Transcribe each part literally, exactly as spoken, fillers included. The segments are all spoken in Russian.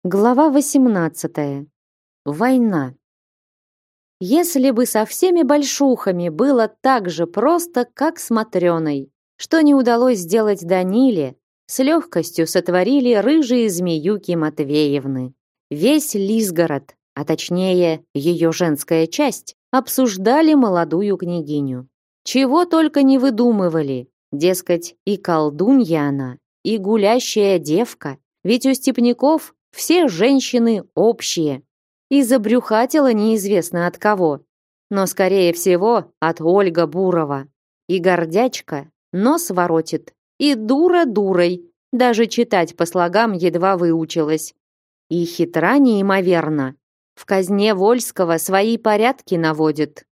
Глава восемнадцатая. Война. Если бы со всеми большухами было так же просто, как с Матрёной, что не удалось сделать Даниле, с легкостью сотворили рыжие змеюки Матвеевны. Весь Лизгород, а точнее ее женская часть, обсуждали молодую княгиню. Чего только не выдумывали, дескать, и колдунья она, и гулящая девка, ведь у степняков все женщины общие. И забрюхатила неизвестно от кого, но, скорее всего, от Ольга Бурова. И гордячка нос воротит, и дура дурой, даже читать по слогам едва выучилась. И хитра неимоверно. В казне Вольского свои порядки наводит.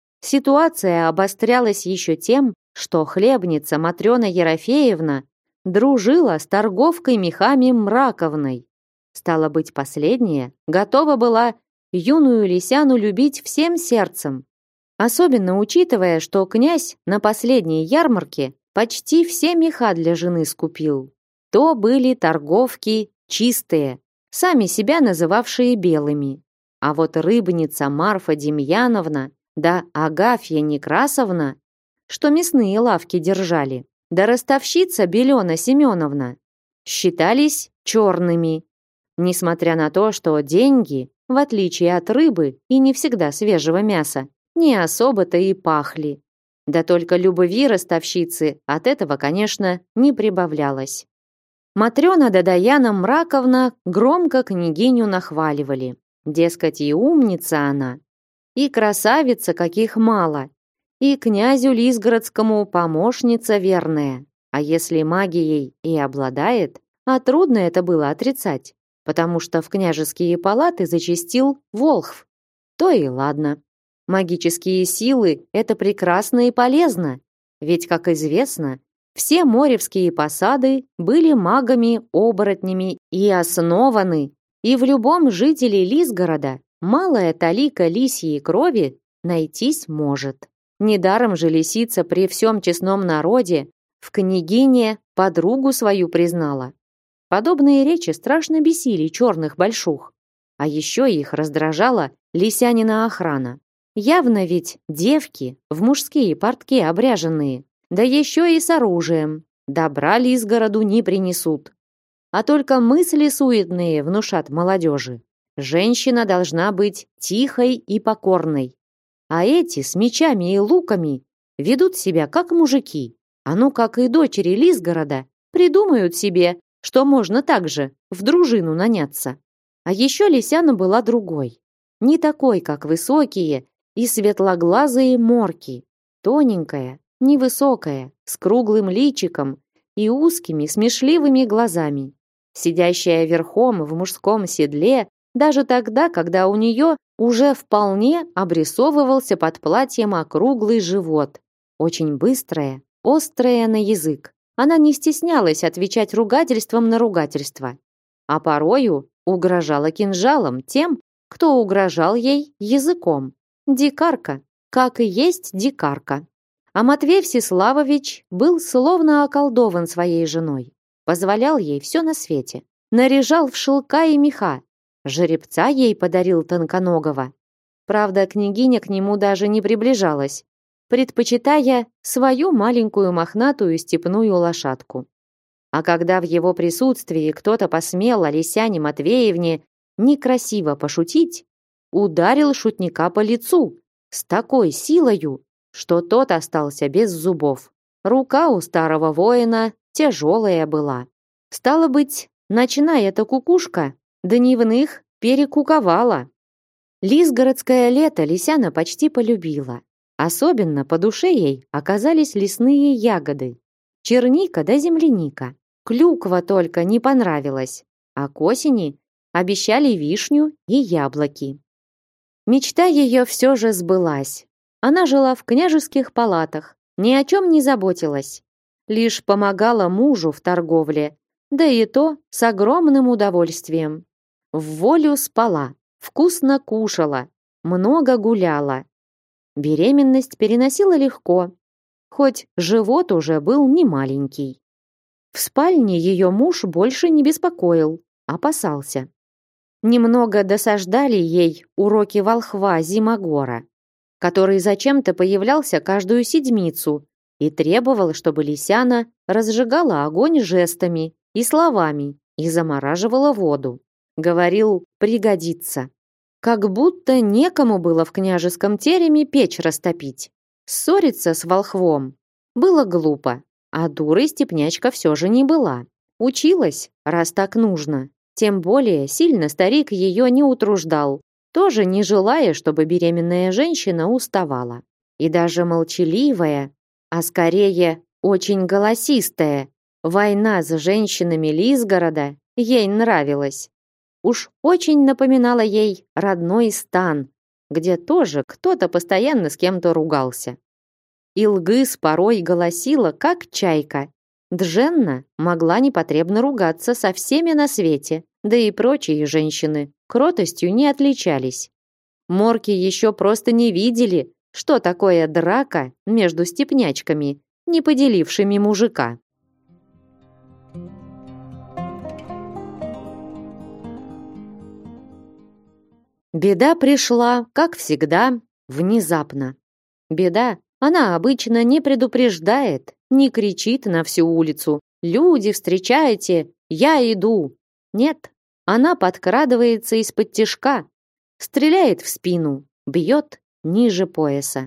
Ситуация обострялась еще тем, что хлебница Матрёна Ерофеевна дружила с торговкой мехами Мраковной. Стало быть, последняя готова была юную Лисяну любить всем сердцем. Особенно учитывая, что князь на последней ярмарке почти все меха для жены скупил. То были торговки чистые, сами себя называвшие белыми. А вот рыбница Марфа Демьяновна да Агафья Некрасовна, что мясные лавки держали, да ростовщица Белена Семеновна, считались черными. Несмотря на то, что деньги, в отличие от рыбы и не всегда свежего мяса, не особо-то и пахли. Да только любви ростовщицы от этого, конечно, не прибавлялось. Матрёна да Даяна Мраковна громко княгиню нахваливали. Дескать, и умница она, и красавица каких мало, и князю Лизгородскому помощница верная. А если магией и обладает, а трудно это было отрицать, потому что в княжеские палаты зачастил волхв. То и ладно. Магические силы – это прекрасно и полезно, ведь, как известно, все моревские посады были магами-оборотнями и основаны, и в любом жителе Лизгорода малая талика лисьей крови найтись может. Недаром же лисица при всем честном народе в княгине подругу свою признала. Подобные речи страшно бесили черных большух. А еще их раздражала лисянина охрана. Явно ведь девки в мужские портки обряженные, да еще и с оружием. Добра Лизгороду не принесут. А только мысли суетные внушат молодежи. Женщина должна быть тихой и покорной. А эти с мечами и луками ведут себя как мужики. А ну как и дочери Лизгорода придумают себе, что можно также в дружину наняться. А еще Лисяна была другой. Не такой, как высокие и светлоглазые морки. Тоненькая, невысокая, с круглым личиком и узкими смешливыми глазами. Сидящая верхом в мужском седле даже тогда, когда у нее уже вполне обрисовывался под платьем округлый живот. Очень быстрая, острая на язык. Она не стеснялась отвечать ругательством на ругательство, а порою угрожала кинжалом тем, кто угрожал ей языком. Дикарка, как и есть дикарка. А Матвей Всеславович был словно околдован своей женой. Позволял ей все на свете. Наряжал в шелка и меха. Жеребца ей подарил тонконогого. Правда, княгиня к нему даже не приближалась, предпочитая свою маленькую мохнатую степную лошадку. А когда в его присутствии кто-то посмел о Лисяне Матвеевне некрасиво пошутить, ударил шутника по лицу с такой силою, что тот остался без зубов. Рука у старого воина тяжелая была. Стало быть, ночная эта кукушка дневных перекуковала. Лизгородское лето Лисяна почти полюбила. Особенно по душе ей оказались лесные ягоды. Черника да земляника. Клюква только не понравилась, а к осени обещали вишню и яблоки. Мечта ее все же сбылась. Она жила в княжеских палатах, ни о чем не заботилась. Лишь помогала мужу в торговле, да и то с огромным удовольствием. В волю спала, вкусно кушала, много гуляла. Беременность переносила легко, хоть живот уже был не маленький. В спальне ее муж больше не беспокоил, опасался. Немного досаждали ей уроки волхва Зимогора, который зачем-то появлялся каждую седмицу и требовал, чтобы Лисяна разжигала огонь жестами и словами и замораживала воду. Говорил, пригодится. Как будто некому было в княжеском тереме печь растопить. Ссориться с волхвом было глупо, а дурой степнячка все же не была. Училась, раз так нужно. Тем более сильно старик ее не утруждал, тоже не желая, чтобы беременная женщина уставала. И даже молчаливая, а скорее очень голосистая, война с женщинами Лизгорода ей нравилась. Уж очень напоминала ей родной стан, где тоже кто-то постоянно с кем-то ругался. Илгыз порой голосила, как чайка. Дженна могла непотребно ругаться со всеми на свете, да и прочие женщины кротостью не отличались. Морки еще просто не видели, что такое драка между степнячками, не поделившими мужика. Беда пришла, как всегда, внезапно. Беда, она обычно не предупреждает, не кричит на всю улицу: «Люди, встречайте, я иду!» Нет, она подкрадывается из-под тишка, стреляет в спину, бьет ниже пояса.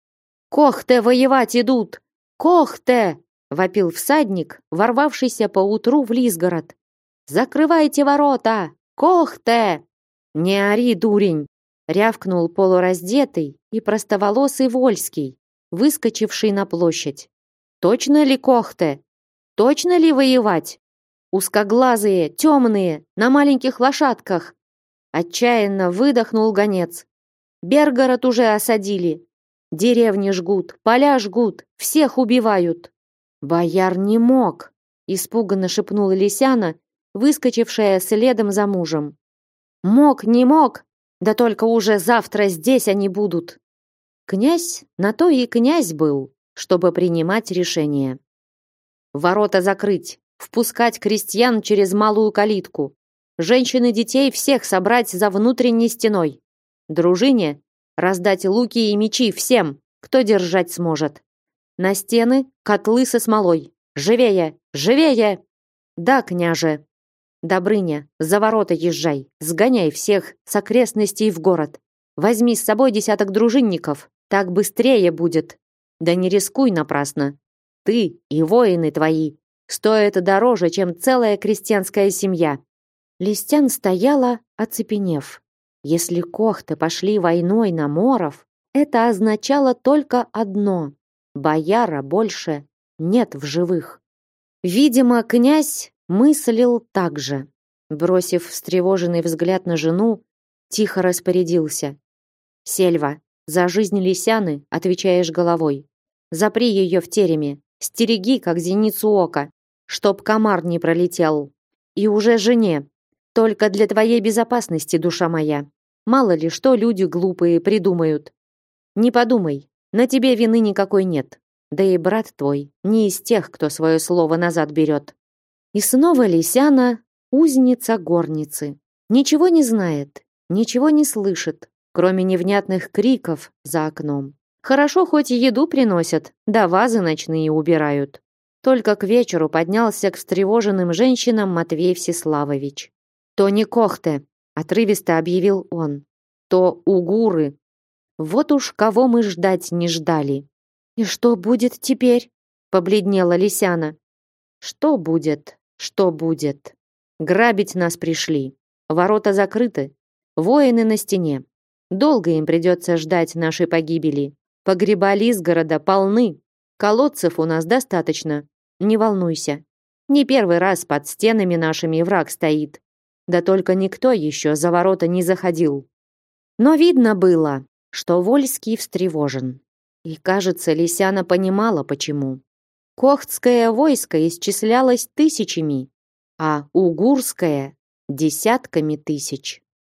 «Кохте воевать идут! Кохте!» — вопил всадник, ворвавшийся поутру в Лизгород. «Закрывайте ворота! Кохте!» «Не ори, дурень!» — рявкнул полураздетый и простоволосый Вольский, выскочивший на площадь. «Точно ли Кохте? Точно ли воевать? Узкоглазые, темные, на маленьких лошадках!» Отчаянно выдохнул гонец. «Бергород уже осадили. Деревни жгут, поля жгут, всех убивают». «Бояр не мог!» — испуганно шепнула Лисяна, выскочившая следом за мужем. «Мог, не мог, да только уже завтра здесь они будут». Князь на то и князь был, чтобы принимать решения. «Ворота закрыть, впускать крестьян через малую калитку, женщин и детей всех собрать за внутренней стеной. Дружине раздать луки и мечи всем, кто держать сможет. На стены котлы со смолой. Живее, живее!» «Да, княже!» «Добрыня, за ворота езжай, сгоняй всех с окрестностей в город. Возьми с собой десяток дружинников, так быстрее будет. Да не рискуй напрасно. Ты и воины твои стоят дороже, чем целая крестьянская семья». Листян стояла, оцепенев. Если кохты пошли войной на моров, это означало только одно: бояра больше нет в живых. Видимо, князь мыслил так же. Бросив встревоженный взгляд на жену, тихо распорядился: «Сельва, за жизнь Лисяны отвечаешь головой. Запри ее в тереме, стереги, как зеницу ока, чтоб комар не пролетел. И уже жене. Только для твоей безопасности, душа моя. Мало ли что люди глупые придумают. Не подумай, на тебе вины никакой нет. Да и брат твой не из тех, кто свое слово назад берет». И снова Лисяна, узница горницы. Ничего не знает, ничего не слышит, кроме невнятных криков за окном. Хорошо, хоть еду приносят, да вазы ночные убирают. Только к вечеру поднялся к встревоженным женщинам Матвей Всеславович. «То не кохте», — отрывисто объявил он, — «то угуры. Вот уж кого мы ждать не ждали». «И что будет теперь?» — побледнела Лисяна. «Что будет? Что будет? Грабить нас пришли. Ворота закрыты. Воины на стене. Долго им придется ждать нашей погибели. Погреба Лизгорода полны. Колодцев у нас достаточно. Не волнуйся. Не первый раз под стенами нашими враг стоит. Да только никто еще за ворота не заходил». Но видно было, что Вольский встревожен. И, кажется, Лисяна понимала, почему. Кохтское войско исчислялось тысячами, а угурское — десятками тысяч.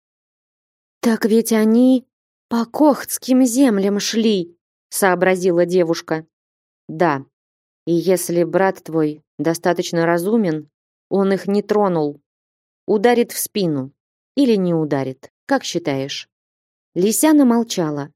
«Так ведь они по кохтским землям шли», — сообразила девушка. «Да, и если брат твой достаточно разумен, он их не тронул. Ударит в спину. или не ударит? Как считаешь? Лисяна молчала.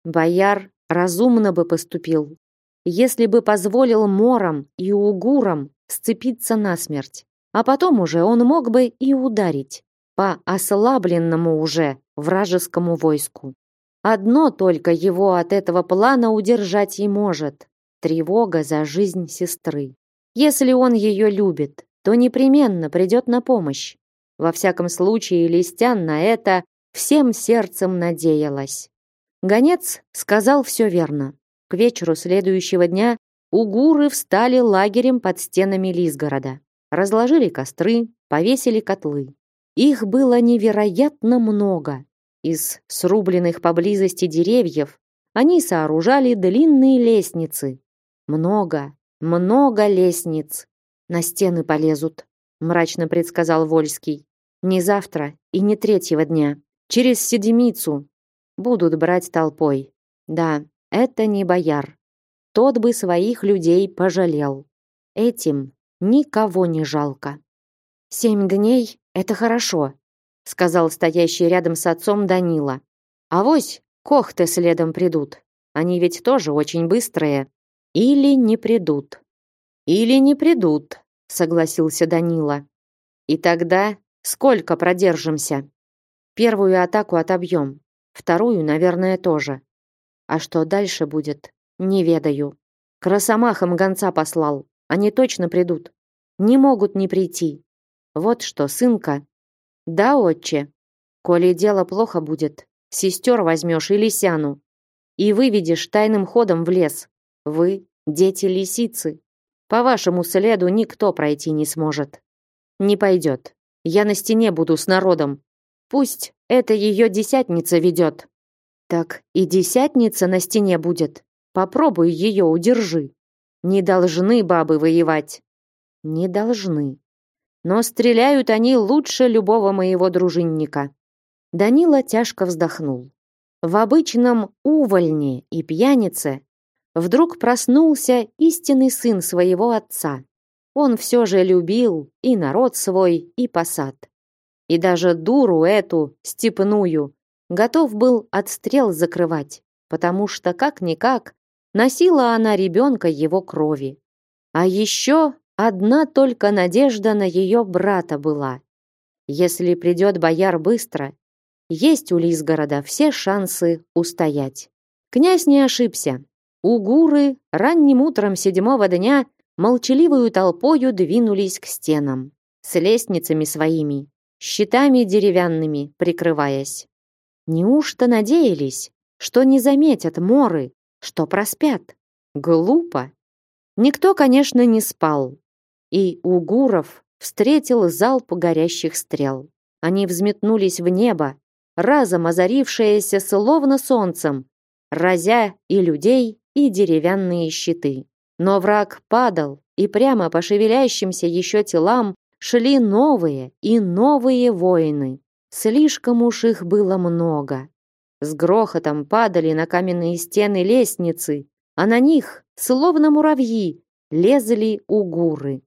Бояр разумно бы поступил, если бы позволил морам и угурам сцепиться насмерть. А потом уже он мог бы и ударить по ослабленному уже вражескому войску. Одно только его от этого плана удержать и может — тревога за жизнь сестры. Если он ее любит, то непременно придет на помощь. Во всяком случае, Листян на это всем сердцем надеялась. Гонец сказал все верно. К вечеру следующего дня угуры встали лагерем под стенами Лизгорода. Разложили костры, повесили котлы. Их было невероятно много. Из срубленных поблизости деревьев они сооружали длинные лестницы. Много, много лестниц. На стены полезут, мрачно предсказал Вольский. Не завтра и не третьего дня. Через седмицу будут брать толпой. Да, это не бояр. Тот бы своих людей пожалел. Этим никого не жалко. Семь дней — это хорошо, сказал стоящий рядом с отцом Данила. Авось кохты следом придут. Они ведь тоже очень быстрые. Или не придут. Или не придут, согласился Данила. И тогда сколько продержимся? Первую атаку отобьем, вторую, наверное, тоже. А что дальше будет, не ведаю. К росомахам гонца послал. Они точно придут. Не могут не прийти. Вот что, сынка. Да, отче. Коли дело плохо будет, сестер возьмешь и Лисяну. И выведешь тайным ходом в лес. Вы, дети лисицы. По вашему следу никто пройти не сможет. Не пойдет. Я на стене буду с народом. Пусть это ее десятница ведет. Так и десятница на стене будет. Попробуй ее удержи. Не должны бабы воевать. Не должны. Но стреляют они лучше любого моего дружинника. Данила тяжко вздохнул. В обычном увольне и пьянице вдруг проснулся истинный сын своего отца. Он все же любил и народ свой, и посад. И даже дуру эту, степную, готов был отстрел закрывать, потому что, как-никак, носила она ребенка его крови. А еще одна только надежда на ее брата была. Если придет бояр быстро, есть у Лизгорода все шансы устоять. Князь не ошибся. Угуры ранним утром седьмого дня молчаливую толпою двинулись к стенам, с лестницами своими, щитами деревянными прикрываясь. Неужто надеялись, что не заметят моры, что проспят? Глупо. Никто, конечно, не спал. И угуров встретил залп горящих стрел. Они взметнулись в небо, разом озарившееся словно солнцем, разя и людей, и деревянные щиты. Но враг падал, и прямо по шевелящимся еще телам шли новые и новые воины. Слишком уж их было много. С грохотом падали на каменные стены лестницы, а на них, словно муравьи, лезли угуры.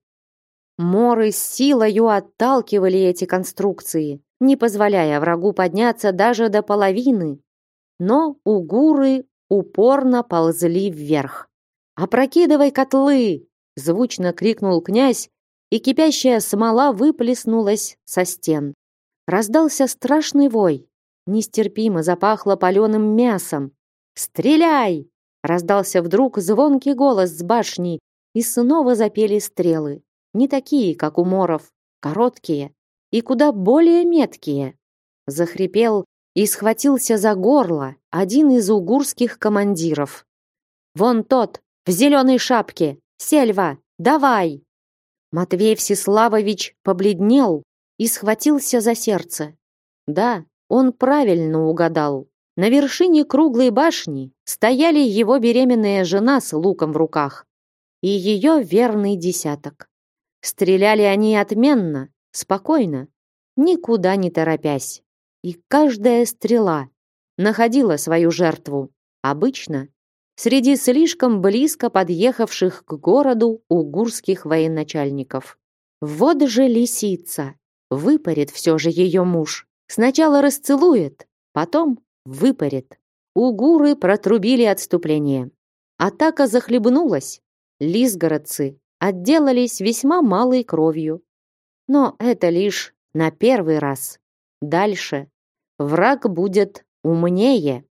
Моры с силою отталкивали эти конструкции, не позволяя врагу подняться даже до половины. Но угуры упорно ползли вверх. «Опрокидывай котлы!» — звучно крикнул князь, и кипящая смола выплеснулась со стен. Раздался страшный вой. Нестерпимо запахло паленым мясом. «Стреляй!» — раздался вдруг звонкий голос с башни, и снова запели стрелы. Не такие, как у моров, короткие и куда более меткие. Захрипел и схватился за горло один из угурских командиров. «Вон тот, в зеленой шапке! Сельва, давай!» Матвей Всеславович побледнел и схватился за сердце. Да, он правильно угадал. На вершине круглой башни стояли его беременная жена с луком в руках и ее верный десяток. Стреляли они отменно, спокойно, никуда не торопясь. И каждая стрела находила свою жертву. Обычно среди слишком близко подъехавших к городу угурских военачальников. Вот же лисица! Выпарит все же ее муж. Сначала расцелует, потом выпарит. Угуры протрубили отступление. Атака захлебнулась. Лизгородцы отделались весьма малой кровью. Но это лишь на первый раз. Дальше враг будет умнее.